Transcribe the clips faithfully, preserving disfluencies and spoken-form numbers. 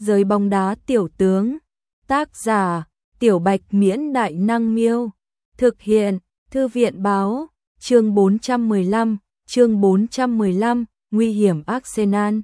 Giới bóng đá tiểu tướng. Tác giả: Tiểu Bạch Miễn Đại Năng Miêu. Thực hiện: Thư viện Báo. Chương bốn trăm mười lăm, chương bốn trăm mười lăm, nguy hiểm Arsenal.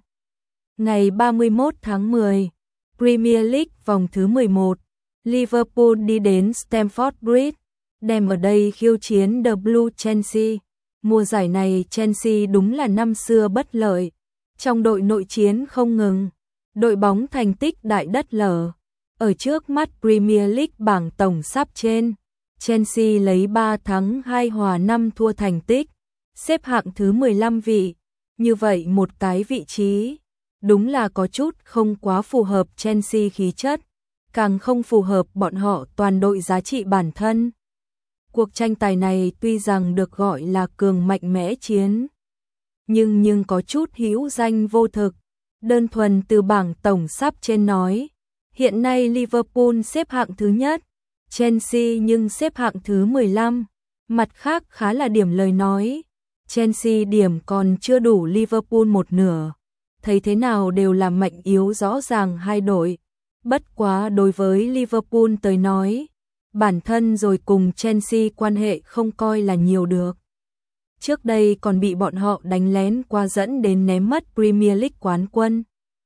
Ngày ba mươi mốt tháng mười, Premier League vòng thứ mười một, Liverpool đi đến Stamford Bridge, đem ở đây khiêu chiến The Blue Chelsea. Mùa giải này Chelsea đúng là năm xưa bất lợi, trong đội nội chiến không ngừng, đội bóng thành tích đại đất lở. Ở trước mắt Premier League bảng tổng sắp trên, Chelsea lấy ba thắng hai hòa năm thua thành tích, xếp hạng thứ mười lăm vị. Như vậy một cái vị trí, đúng là có chút không quá phù hợp Chelsea khí chất, càng không phù hợp bọn họ toàn đội giá trị bản thân. Cuộc tranh tài này tuy rằng được gọi là cường mạnh mẽ chiến, nhưng nhưng có chút hữu danh vô thực. Đơn thuần từ bảng tổng sắp trên nói, hiện nay Liverpool xếp hạng thứ nhất, Chelsea nhưng xếp hạng thứ mười lăm. Mặt khác khá là điểm lời nói, Chelsea điểm còn chưa đủ Liverpool một nửa. Thấy thế nào đều là mạnh yếu rõ ràng hai đội. Bất quá đối với Liverpool tới nói, bản thân rồi cùng Chelsea quan hệ không coi là nhiều được. Trước đây còn bị bọn họ đánh lén qua dẫn đến ném mất Premier League quán quân.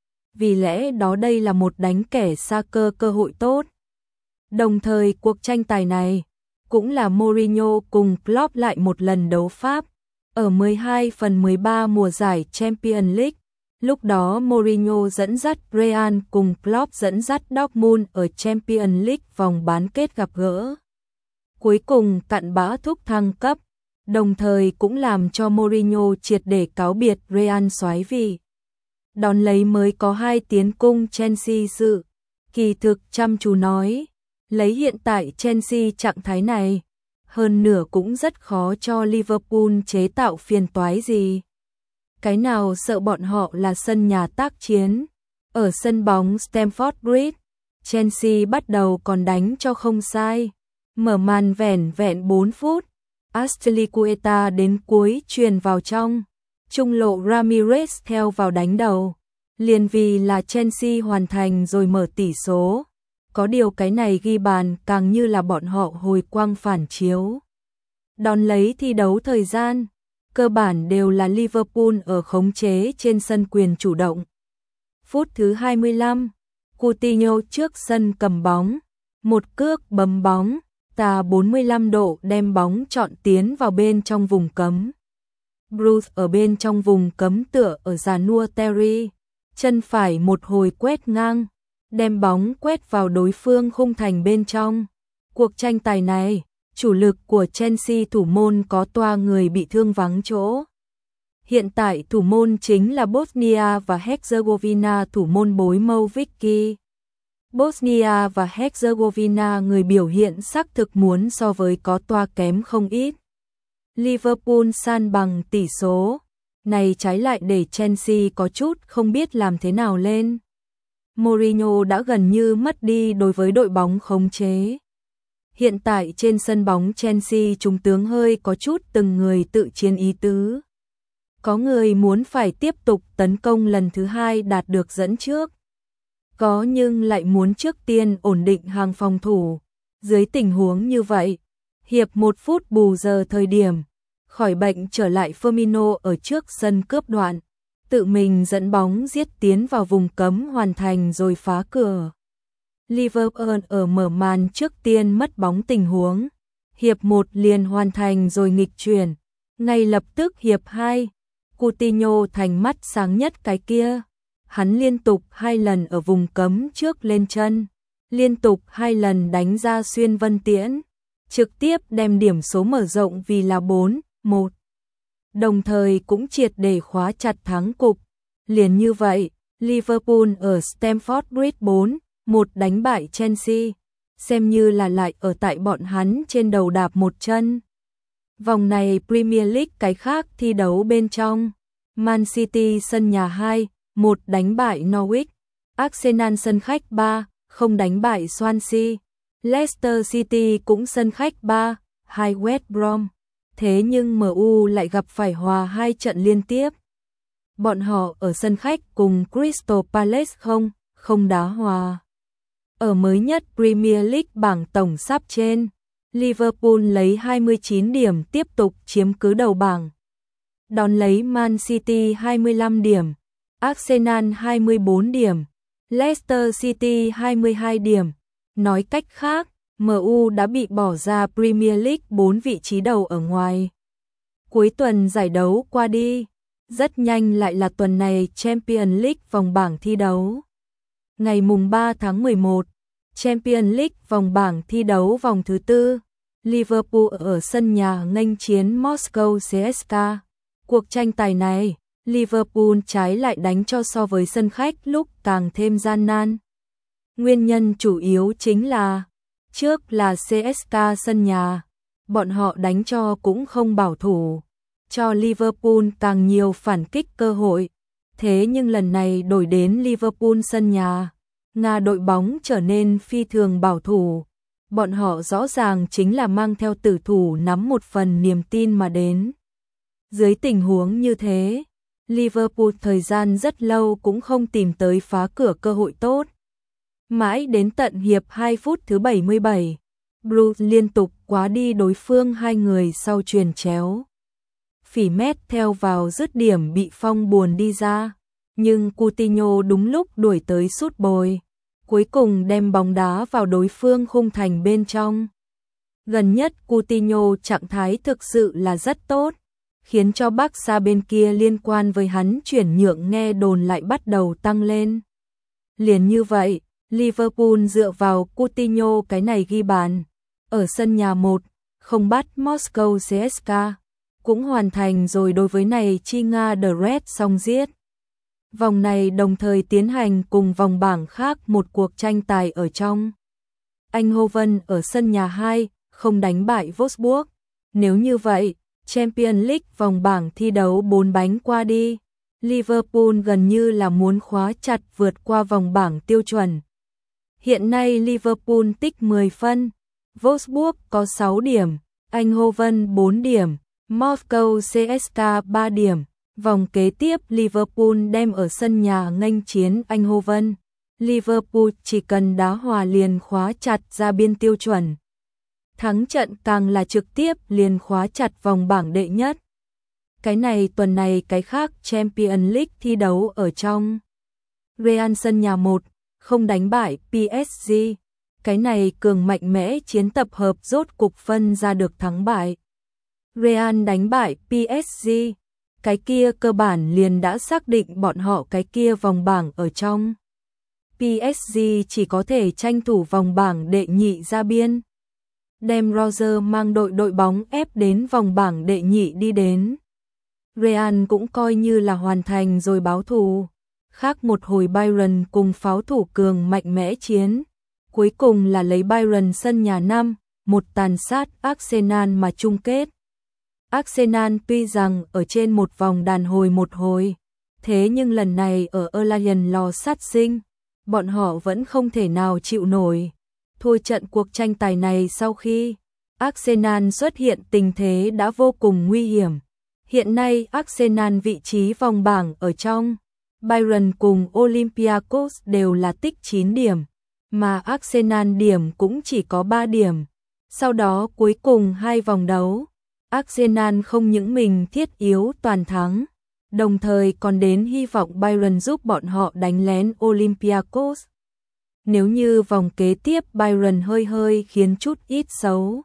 Vì lẽ đó đây là một đánh kẻ xa cơ cơ hội tốt. Đồng thời cuộc tranh tài này cũng là Mourinho cùng Klopp lại một lần đấu pháp. Ở mười hai phần mười ba mùa giải Champions League, lúc đó Mourinho dẫn dắt Real cùng Klopp dẫn dắt Dortmund ở Champions League vòng bán kết gặp gỡ. Cuối cùng cặn bã thúc thăng cấp, đồng thời cũng làm cho Mourinho triệt để cáo biệt Real soái vị. Đón lấy mới có hai tiến cung Chelsea sự. Kỳ thực chăm chú nói, lấy hiện tại Chelsea trạng thái này, hơn nửa cũng rất khó cho Liverpool chế tạo phiền toái gì. Cái nào sợ bọn họ là sân nhà tác chiến. Ở sân bóng Stamford Bridge, Chelsea bắt đầu còn đánh cho không sai. Mở màn vẻn vẹn bốn phút, Azpilicueta đến cuối truyền vào trong. Trung lộ Ramirez theo vào đánh đầu. Liền vì là Chelsea hoàn thành rồi mở tỷ số. Có điều cái này ghi bàn càng như là bọn họ hồi quang phản chiếu. Đón lấy thi đấu thời gian, cơ bản đều là Liverpool ở khống chế trên sân quyền chủ động. Phút thứ hai mươi lăm, Coutinho trước sân cầm bóng, một cước bấm bóng, tà bốn mươi lăm độ đem bóng chọn tiến vào bên trong vùng cấm. Bruce ở bên trong vùng cấm tựa ở già nua Terry, chân phải một hồi quét ngang, đem bóng quét vào đối phương khung thành bên trong. Cuộc tranh tài này, chủ lực của Chelsea thủ môn có toa người bị thương vắng chỗ. Hiện tại thủ môn chính là Bosnia và Herzegovina thủ môn bối Mo Vicky. Bosnia và Herzegovina người biểu hiện xác thực muốn so với có toa kém không ít. Liverpool san bằng tỷ số, này trái lại để Chelsea có chút không biết làm thế nào lên. Mourinho đã gần như mất đi đối với đội bóng khống chế. Hiện tại trên sân bóng Chelsea trung tướng hơi có chút từng người tự chiến ý tứ. Có người muốn phải tiếp tục tấn công lần thứ hai đạt được dẫn trước. Có nhưng lại muốn trước tiên ổn định hàng phòng thủ. Dưới tình huống như vậy, hiệp một phút bù giờ thời điểm, khỏi bệnh trở lại Firmino ở trước sân cướp đoạn, tự mình dẫn bóng giết tiến vào vùng cấm hoàn thành rồi phá cửa. Liverpool ở mở màn trước tiên mất bóng tình huống, hiệp một liền hoàn thành rồi nghịch chuyển, ngay lập tức hiệp hai, Coutinho thành mắt sáng nhất cái kia. Hắn liên tục hai lần ở vùng cấm trước lên chân, liên tục hai lần đánh ra xuyên vân tiễn, trực tiếp đem điểm số mở rộng vì là bốn một. Đồng thời cũng triệt để khóa chặt thắng cục. Liền như vậy, Liverpool ở Stamford Bridge bốn một đánh bại Chelsea, xem như là lại ở tại bọn hắn trên đầu đạp một chân. Vòng này Premier League cái khác thi đấu bên trong, Man City sân nhà hai một đánh bại Norwich, Arsenal sân khách ba không đánh bại Swansea, Leicester City cũng sân khách ba hai West Brom. Thế nhưng em u lại gặp phải hòa hai trận liên tiếp. Bọn họ ở sân khách cùng Crystal Palace không không đá hòa. Ở mới nhất Premier League bảng tổng sắp trên, Liverpool lấy hai mươi chín điểm tiếp tục chiếm cứ đầu bảng. Đón lấy Man City hai mươi lăm điểm, Arsenal hai mươi bốn điểm, Leicester City hai mươi hai điểm. Nói cách khác, em u đã bị bỏ ra Premier League bốn vị trí đầu ở ngoài. Cuối tuần giải đấu qua đi, rất nhanh lại là tuần này Champions League vòng bảng thi đấu. Ngày mùng ba tháng mười một, Champions League vòng bảng thi đấu vòng thứ tư, Liverpool ở sân nhà nghênh chiến Moscow xê ét ca. Cuộc tranh tài này, Liverpool trái lại đánh cho so với sân khách lúc càng thêm gian nan. Nguyên nhân chủ yếu chính là, trước là xê ét ca sân nhà, bọn họ đánh cho cũng không bảo thủ, cho Liverpool càng nhiều phản kích cơ hội. Thế nhưng lần này đổi đến Liverpool sân nhà, Nga đội bóng trở nên phi thường bảo thủ. Bọn họ rõ ràng chính là mang theo tử thủ nắm một phần niềm tin mà đến. Dưới tình huống như thế, Liverpool thời gian rất lâu cũng không tìm tới phá cửa cơ hội tốt. Mãi đến tận hiệp hai phút thứ bảy mươi bảy, Blues liên tục quá đi đối phương hai người sau chuyền chéo. Phỉ mét theo vào dứt điểm bị Phong buồn đi ra, nhưng Coutinho đúng lúc đuổi tới sút bồi, cuối cùng đem bóng đá vào đối phương khung thành bên trong. Gần nhất Coutinho trạng thái thực sự là rất tốt, khiến cho Barca bên kia liên quan với hắn chuyển nhượng nghe đồn lại bắt đầu tăng lên. Liền như vậy, Liverpool dựa vào Coutinho cái này ghi bàn, ở sân nhà một, không bắt Moscow xê ét ca, cũng hoàn thành rồi đối với này chi Nga The Red xong giết. Vòng này đồng thời tiến hành cùng vòng bảng khác một cuộc tranh tài ở trong. Eindhoven ở sân nhà hai, không đánh bại Wolfsburg. Nếu như vậy, Champions League vòng bảng thi đấu bốn bánh qua đi, Liverpool gần như là muốn khóa chặt vượt qua vòng bảng tiêu chuẩn. Hiện nay Liverpool tích mười phân, Wolfsburg có sáu điểm, Eindhoven bốn điểm, Moscow xê ét ca ba điểm. Vòng kế tiếp Liverpool đem ở sân nhà nghênh chiến Eindhoven. Liverpool chỉ cần đá hòa liền khóa chặt ra biên tiêu chuẩn. Thắng trận càng là trực tiếp liền khóa chặt vòng bảng đệ nhất. Cái này tuần này cái khác Champions League thi đấu ở trong. Real sân nhà một, không đánh bại pê ét giê. Cái này cường mạnh mẽ chiến tập hợp rốt cục phân ra được thắng bại. Real đánh bại pê ét giê. Cái kia cơ bản liền đã xác định bọn họ cái kia vòng bảng ở trong. pê ét giê chỉ có thể tranh thủ vòng bảng đệ nhị ra biên. Đem Roger mang đội đội bóng ép đến vòng bảng đệ nhị đi đến. Real cũng coi như là hoàn thành rồi báo thù. Khác một hồi Bayern cùng pháo thủ cường mạnh mẽ chiến. Cuối cùng là lấy Bayern sân nhà năm, một tàn sát Arsenal mà chung kết. Arsenal tuy rằng ở trên một vòng đàn hồi một hồi, thế nhưng lần này ở Allianz lò sát sinh, bọn họ vẫn không thể nào chịu nổi. Thua trận cuộc tranh tài này sau khi Arsenal xuất hiện tình thế đã vô cùng nguy hiểm. Hiện nay Arsenal vị trí vòng bảng ở trong, Bayern cùng Olympiacos đều là tích chín điểm, mà Arsenal điểm cũng chỉ có ba điểm. Sau đó cuối cùng hai vòng đấu, Arsenal không những mình thiết yếu toàn thắng, đồng thời còn đến hy vọng Bayern giúp bọn họ đánh lén Olympiacos. Nếu như vòng kế tiếp Bayern hơi hơi khiến chút ít xấu,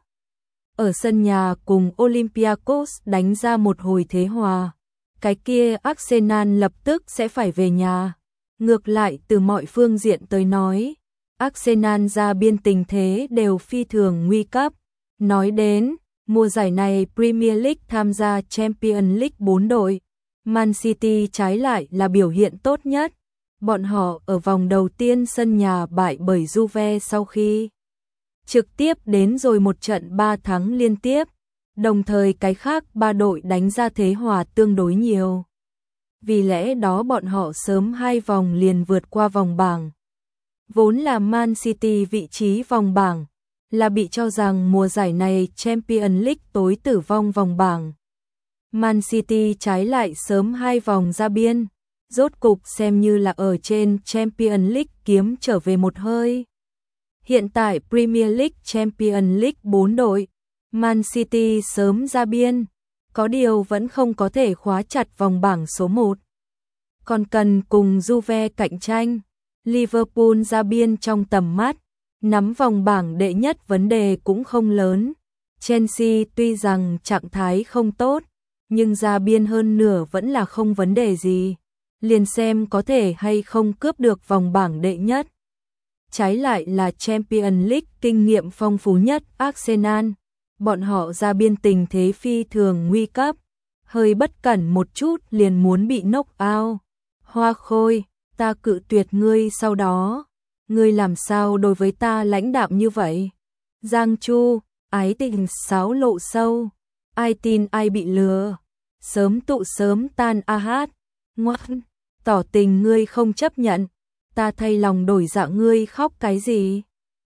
ở sân nhà cùng Olympiacos đánh ra một hồi thế hòa, cái kia Arsenal lập tức sẽ phải về nhà. Ngược lại từ mọi phương diện tới nói, Arsenal ra biên tình thế đều phi thường nguy cấp. Nói đến mùa giải này Premier League tham gia Champions League bốn đội, Man City trái lại là biểu hiện tốt nhất. Bọn họ ở vòng đầu tiên sân nhà bại bởi Juve sau khi trực tiếp đến rồi một trận ba thắng liên tiếp, đồng thời cái khác ba đội đánh ra thế hòa tương đối nhiều. Vì lẽ đó bọn họ sớm hai vòng liền vượt qua vòng bảng. Vốn là Man City vị trí vòng bảng, là bị cho rằng mùa giải này Champions League tối tử vong vòng bảng. Man City trái lại sớm hai vòng ra biên, rốt cục xem như là ở trên Champions League kiếm trở về một hơi. Hiện tại Premier League, Champions League bốn đội, Man City sớm ra biên, có điều vẫn không có thể khóa chặt vòng bảng số một. Còn cần cùng Juve cạnh tranh, Liverpool ra biên trong tầm mắt, nắm vòng bảng đệ nhất vấn đề cũng không lớn. Chelsea tuy rằng trạng thái không tốt, nhưng ra biên hơn nửa vẫn là không vấn đề gì. Liền xem có thể hay không cướp được vòng bảng đệ nhất. Trái lại là Champions League kinh nghiệm phong phú nhất Arsenal, bọn họ ra biên tình thế phi thường nguy cấp, hơi bất cẩn một chút liền muốn bị knock out. Hoa Khôi, ta cự tuyệt ngươi sau đó, ngươi làm sao đối với ta lãnh đạm như vậy? Giang Chu, ái tình sáo lộ sâu, ai tin ai bị lừa, sớm tụ sớm tan a hát, ngoan, tỏ tình ngươi không chấp nhận, ta thay lòng đổi dạ ngươi khóc cái gì?